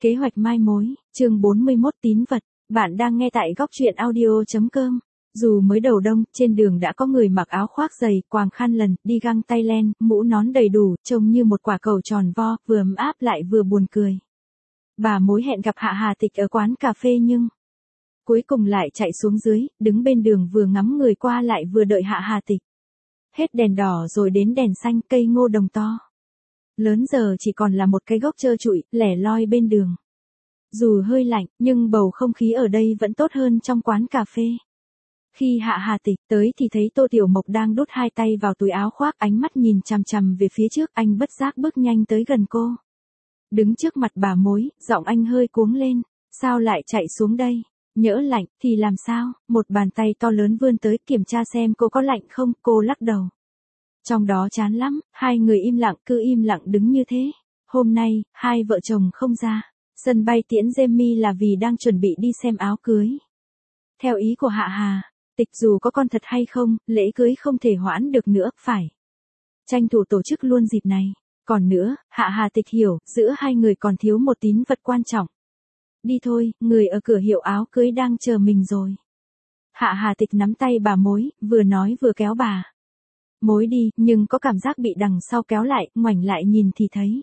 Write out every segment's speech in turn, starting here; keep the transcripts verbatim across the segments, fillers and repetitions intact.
Kế hoạch mai mối, chương bốn mươi mốt tín vật, bạn đang nghe tại góc truyện audio.com. Dù mới đầu đông, trên đường đã có người mặc áo khoác dày, quàng khăn lần, đi găng tay len, mũ nón đầy đủ, trông như một quả cầu tròn vo, vừa ấm áp lại vừa buồn cười. Bà mối hẹn gặp Hạ Hà Tịch ở quán cà phê nhưng cuối cùng lại chạy xuống dưới, đứng bên đường vừa ngắm người qua lại vừa đợi Hạ Hà Tịch. Hết đèn đỏ rồi đến đèn xanh, cây ngô đồng to lớn giờ chỉ còn là một cái gốc trơ trụi, lẻ loi bên đường. Dù hơi lạnh, nhưng bầu không khí ở đây vẫn tốt hơn trong quán cà phê. Khi Hạ Hà Tịch tới thì thấy Tô Tiểu Mộc đang đút hai tay vào túi áo khoác, ánh mắt nhìn chằm chằm về phía trước, anh bất giác bước nhanh tới gần cô. Đứng trước mặt bà mối, giọng anh hơi cuống lên, sao lại chạy xuống đây? Nhỡ lạnh thì làm sao? Một bàn tay to lớn vươn tới kiểm tra xem cô có lạnh không, cô lắc đầu. Trong đó chán lắm, hai người im lặng, cứ im lặng đứng như thế. Hôm nay, hai vợ chồng không ra sân bay tiễn Jamie là vì đang chuẩn bị đi xem áo cưới. Theo ý của Hạ Hà Tịch, dù có con thật hay không, lễ cưới không thể hoãn được nữa, phải tranh thủ tổ chức luôn dịp này. Còn nữa, Hạ Hà Tịch hiểu, giữa hai người còn thiếu một tín vật quan trọng. Đi thôi, người ở cửa hiệu áo cưới đang chờ mình rồi. Hạ Hà Tịch nắm tay bà mối, vừa nói vừa kéo bà mối đi, nhưng có cảm giác bị đằng sau kéo lại, ngoảnh lại nhìn thì thấy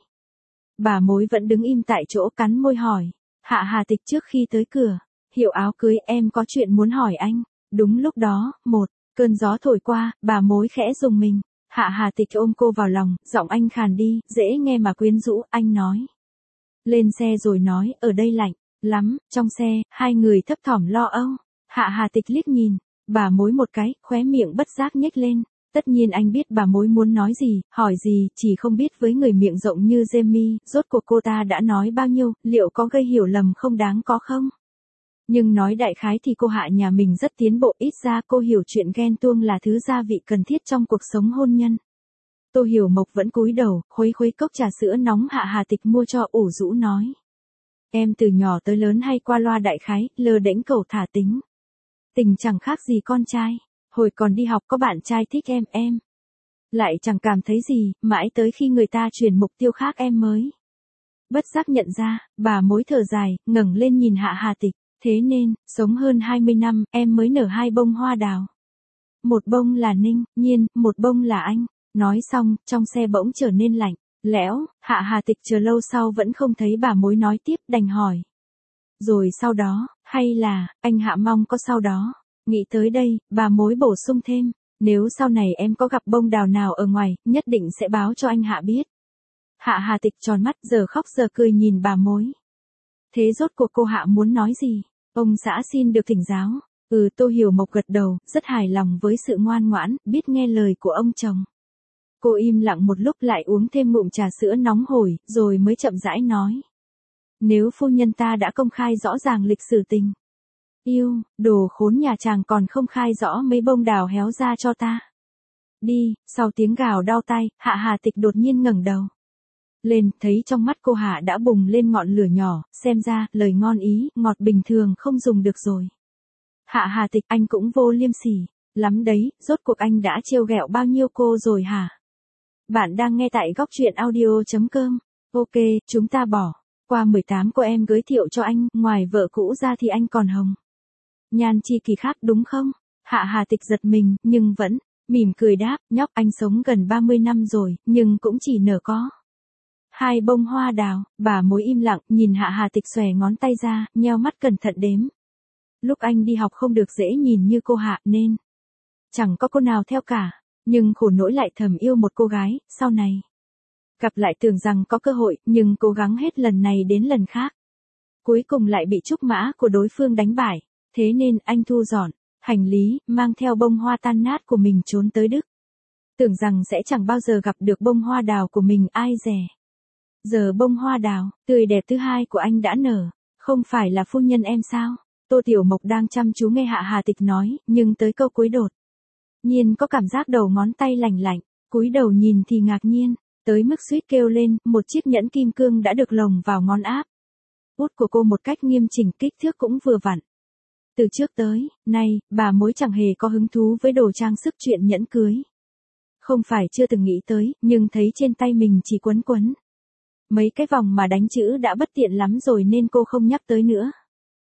bà mối vẫn đứng im tại chỗ, cắn môi hỏi. Hạ Hà Tịch, trước khi tới cửa hiệu áo cưới, em có chuyện muốn hỏi anh. Đúng lúc đó, một cơn gió thổi qua, bà mối khẽ rùng mình. Hạ Hà Tịch ôm cô vào lòng, giọng anh khàn đi, dễ nghe mà quyến rũ, anh nói. Lên xe rồi nói, ở đây lạnh lắm. Trong xe, hai người thấp thỏm lo âu. Hạ Hà Tịch liếc nhìn bà mối một cái, khóe miệng bất giác nhếch lên. Tất nhiên anh biết bà mối muốn nói gì, hỏi gì, chỉ không biết với người miệng rộng như Jamie, rốt cuộc cô ta đã nói bao nhiêu, liệu có gây hiểu lầm không đáng có không? Nhưng nói đại khái thì cô Hạ nhà mình rất tiến bộ, ít ra cô hiểu chuyện ghen tuông là thứ gia vị cần thiết trong cuộc sống hôn nhân. Tô Hiểu Mộc vẫn cúi đầu, khuấy khuấy cốc trà sữa nóng Hạ Hà Tịch mua cho, ủ rũ nói. Em từ nhỏ tới lớn hay qua loa đại khái, lơ đễnh cẩu thả tính. Tình chẳng khác gì con trai. Hồi còn đi học có bạn trai thích em, em lại chẳng cảm thấy gì, mãi tới khi người ta chuyển mục tiêu khác em mới bất giác nhận ra. Bà mối thở dài, ngẩng lên nhìn Hạ Hà Tịch. Thế nên, sống hơn hai mươi năm, em mới nở hai bông hoa đào. Một bông là Ninh, Nhiên, một bông là anh. Nói xong, trong xe bỗng trở nên lạnh lẽo. Hạ Hà Tịch chờ lâu sau vẫn không thấy bà mối nói tiếp, đành hỏi. Rồi sau đó, hay là, anh Hạ mong có sau đó? Nghĩ tới đây, bà mối bổ sung thêm. Nếu sau này em có gặp bông đào nào ở ngoài, nhất định sẽ báo cho anh Hạ biết. Hạ Hà Tịch tròn mắt, giờ khóc giờ cười nhìn bà mối. Thế rốt cuộc cô Hạ muốn nói gì? Ông xã xin được thỉnh giáo. Ừ, Tô Hiểu Mộc gật đầu, rất hài lòng với sự ngoan ngoãn, biết nghe lời của ông chồng. Cô im lặng một lúc, lại uống thêm ngụm trà sữa nóng hổi, rồi mới chậm rãi nói. Nếu phu nhân ta đã công khai rõ ràng lịch sử tình yêu, đồ khốn nhà chàng còn không khai rõ mấy bông đào héo ra cho ta. Đi. Sau tiếng gào đau tay, Hạ Hà Tịch đột nhiên ngẩng đầu lên, thấy trong mắt cô Hạ đã bùng lên ngọn lửa nhỏ, xem ra, lời ngon ý, ngọt bình thường không dùng được rồi. Hạ Hà Tịch, anh cũng vô liêm sỉ lắm đấy, rốt cuộc anh đã trêu ghẹo bao nhiêu cô rồi hả? Bạn đang nghe tại góc truyện audio.com. Ok, chúng ta bỏ qua mười tám cô em giới thiệu cho anh, ngoài vợ cũ ra thì anh còn hồng nhan chi kỳ khác đúng không? Hạ Hà Tịch giật mình, nhưng vẫn mỉm cười đáp, nhóc, anh sống gần ba mươi năm rồi, nhưng cũng chỉ nở có hai bông hoa đào. Bà mối im lặng, nhìn Hạ Hà Tịch xòe ngón tay ra, nheo mắt cẩn thận đếm. Lúc anh đi học không được dễ nhìn như cô Hạ, nên chẳng có cô nào theo cả. Nhưng khổ nỗi lại thầm yêu một cô gái, sau này gặp lại tưởng rằng có cơ hội, nhưng cố gắng hết lần này đến lần khác. Cuối cùng lại bị trúc mã của đối phương đánh bại. Thế nên anh thu dọn hành lý, mang theo bông hoa tan nát của mình trốn tới Đức. Tưởng rằng sẽ chẳng bao giờ gặp được bông hoa đào của mình, ai dè. Giờ bông hoa đào tươi đẹp thứ hai của anh đã nở. Không phải là phu nhân em sao? Tô Tiểu Mộc đang chăm chú nghe Hạ Hà Tịch nói, nhưng tới câu cuối đột nhiên có cảm giác đầu ngón tay lành lạnh, cúi đầu nhìn thì ngạc nhiên, tới mức suýt kêu lên. Một chiếc nhẫn kim cương đã được lồng vào ngón áp út của cô một cách nghiêm chỉnh, kích thước cũng vừa vặn. Từ trước tới nay, bà mối chẳng hề có hứng thú với đồ trang sức chuyện nhẫn cưới. Không phải chưa từng nghĩ tới, nhưng thấy trên tay mình chỉ quấn quấn Mấy cái vòng mà đánh chữ đã bất tiện lắm rồi nên cô không nhắc tới nữa.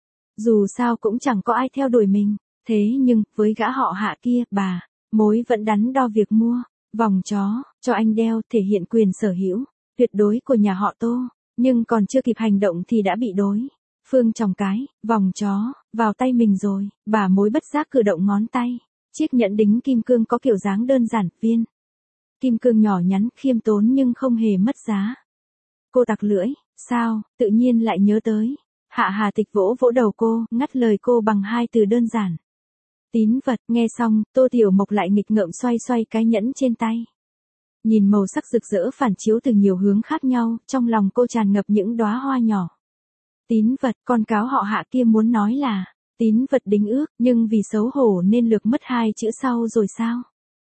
Dù sao cũng chẳng có ai theo đuổi mình, thế nhưng, với gã họ Hạ kia, bà mối vẫn đắn đo việc mua vòng chó cho anh đeo, thể hiện quyền sở hữu tuyệt đối của nhà họ Tô, nhưng còn chưa kịp hành động thì đã bị đối phương chòng cái vòng chó vào tay mình rồi. Bà mối bất giác cử động ngón tay, chiếc nhẫn đính kim cương có kiểu dáng đơn giản, viên kim cương nhỏ nhắn, khiêm tốn nhưng không hề mất giá. Cô tặc lưỡi, sao, tự nhiên lại nhớ tới. Hạ Hà Tịch vỗ vỗ đầu cô, ngắt lời cô bằng hai từ đơn giản. Tín vật. Nghe xong, Tô Tiểu Mộc lại nghịch ngợm xoay xoay cái nhẫn trên tay. Nhìn màu sắc rực rỡ phản chiếu từ nhiều hướng khác nhau, trong lòng cô tràn ngập những đóa hoa nhỏ. Tín vật, con cáo họ Hạ kia muốn nói là tín vật đính ước, nhưng vì xấu hổ nên lược mất hai chữ sau rồi sao?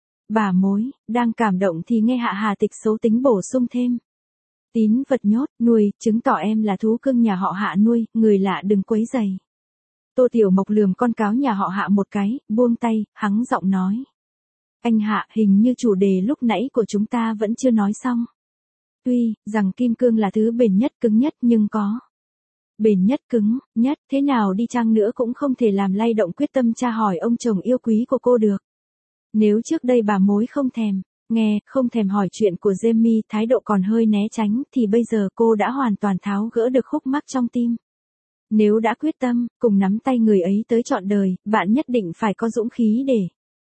Bà mối, đang cảm động thì nghe Hạ Hà Tịch xấu tính bổ sung thêm. Tín vật nhốt, nuôi, chứng tỏ em là thú cưng nhà họ Hạ nuôi, người lạ đừng quấy rầy. Tô Tiểu Mộc lườm con cáo nhà họ Hạ một cái, buông tay, hắng giọng nói. Anh Hạ, hình như chủ đề lúc nãy của chúng ta vẫn chưa nói xong. Tuy rằng kim cương là thứ bền nhất cứng nhất nhưng có bền nhất cứng nhất thế nào đi chăng nữa cũng không thể làm lay động quyết tâm tra hỏi ông chồng yêu quý của cô được. Nếu trước đây bà mối không thèm nghe, không thèm hỏi chuyện của Jamie, thái độ còn hơi né tránh, thì bây giờ cô đã hoàn toàn tháo gỡ được khúc mắc trong tim. Nếu đã quyết tâm, cùng nắm tay người ấy tới trọn đời, bạn nhất định phải có dũng khí để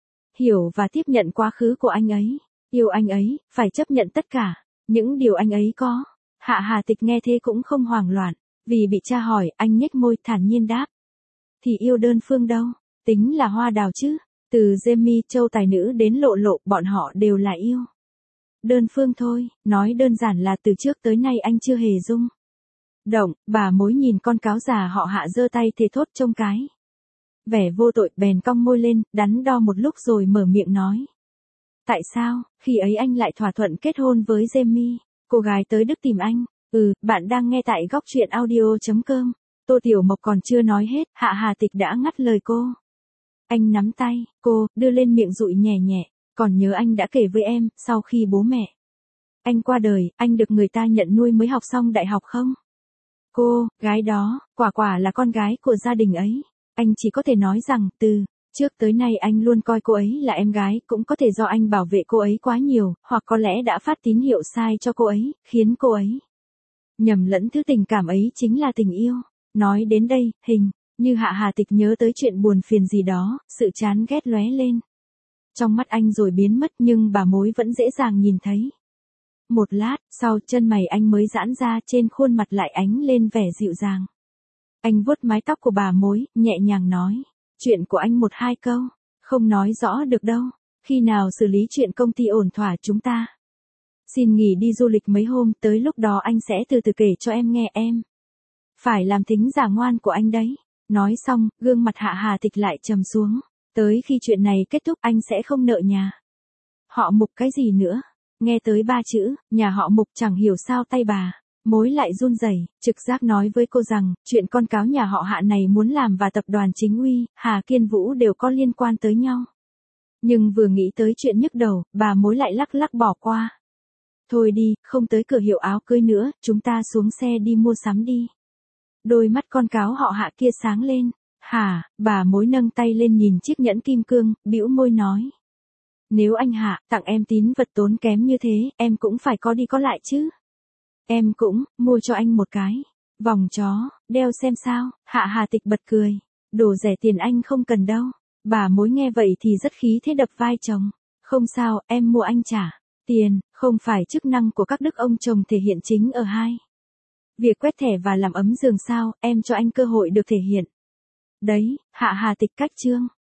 hiểu và tiếp nhận quá khứ của anh ấy. Yêu anh ấy, phải chấp nhận tất cả những điều anh ấy có. Hạ Hà Tịch nghe thế cũng không hoảng loạn, vì bị tra hỏi, anh nhếch môi thản nhiên đáp. Thì yêu đơn phương đâu, tính là hoa đào chứ. Từ Jamie Châu tài nữ đến Lộ Lộ, bọn họ đều là yêu đơn phương thôi, nói đơn giản là từ trước tới nay anh chưa hề rung động. Bà mối nhìn con cáo già họ Hạ giơ tay thề thốt trông cái vẻ vô tội, bèn cong môi lên, đắn đo một lúc rồi mở miệng nói. Tại sao, khi ấy anh lại thỏa thuận kết hôn với Jamie? Cô gái tới Đức tìm anh. Ừ, bạn đang nghe tại góc truyện audio chấm com. Tô Tiểu Mộc còn chưa nói hết, Hạ Hà Tịch đã ngắt lời cô. Anh nắm tay cô, đưa lên miệng dụi nhẹ nhẹ. Còn nhớ anh đã kể với em, sau khi bố mẹ anh qua đời, anh được người ta nhận nuôi mới học xong đại học không? Cô, gái đó, quả quả là con gái của gia đình ấy. Anh chỉ có thể nói rằng, từ trước tới nay anh luôn coi cô ấy là em gái, cũng có thể do anh bảo vệ cô ấy quá nhiều, hoặc có lẽ đã phát tín hiệu sai cho cô ấy, khiến cô ấy nhầm lẫn thứ tình cảm ấy chính là tình yêu. Nói đến đây, hình như Hạ Hà Tịch nhớ tới chuyện buồn phiền gì đó, sự chán ghét lóe lên trong mắt anh rồi biến mất, nhưng bà mối vẫn dễ dàng nhìn thấy. Một lát sau, chân mày anh mới giãn ra, trên khuôn mặt lại ánh lên vẻ dịu dàng. Anh vuốt mái tóc của bà mối, nhẹ nhàng nói. Chuyện của anh một hai câu, không nói rõ được đâu. Khi nào xử lý chuyện công ty ổn thỏa chúng ta xin nghỉ đi du lịch mấy hôm, tới lúc đó anh sẽ từ từ kể cho em nghe, em phải làm thính giả ngoan của anh đấy. Nói xong, gương mặt Hạ Hà Tịch lại trầm xuống. Tới khi chuyện này kết thúc anh sẽ không nợ nhà họ Mục cái gì nữa. Nghe tới ba chữ, nhà họ Mục, chẳng hiểu sao tay bà mối lại run rẩy, trực giác nói với cô rằng, chuyện con cáo nhà họ Hạ này muốn làm và tập đoàn Chính Uy, Hà Kiên Vũ đều có liên quan tới nhau. Nhưng vừa nghĩ tới chuyện nhức đầu, bà mối lại lắc lắc bỏ qua. Thôi đi, không tới cửa hiệu áo cưới nữa, chúng ta xuống xe đi mua sắm đi. Đôi mắt con cáo họ Hạ kia sáng lên. Hả, bà mối nâng tay lên nhìn chiếc nhẫn kim cương, bĩu môi nói. Nếu anh Hạ tặng em tín vật tốn kém như thế, em cũng phải có đi có lại chứ. Em cũng mua cho anh một cái vòng chó, đeo xem sao. Hạ Hà Tịch bật cười. Đồ rẻ tiền anh không cần đâu. Bà mối nghe vậy thì rất khí thế, đập vai chồng. Không sao, em mua anh trả tiền, không phải chức năng của các đức ông chồng thể hiện chính ở hai việc quét thẻ và làm ấm giường sao, em cho anh cơ hội được thể hiện. Đấy, Hạ Hà Tịch cách chương.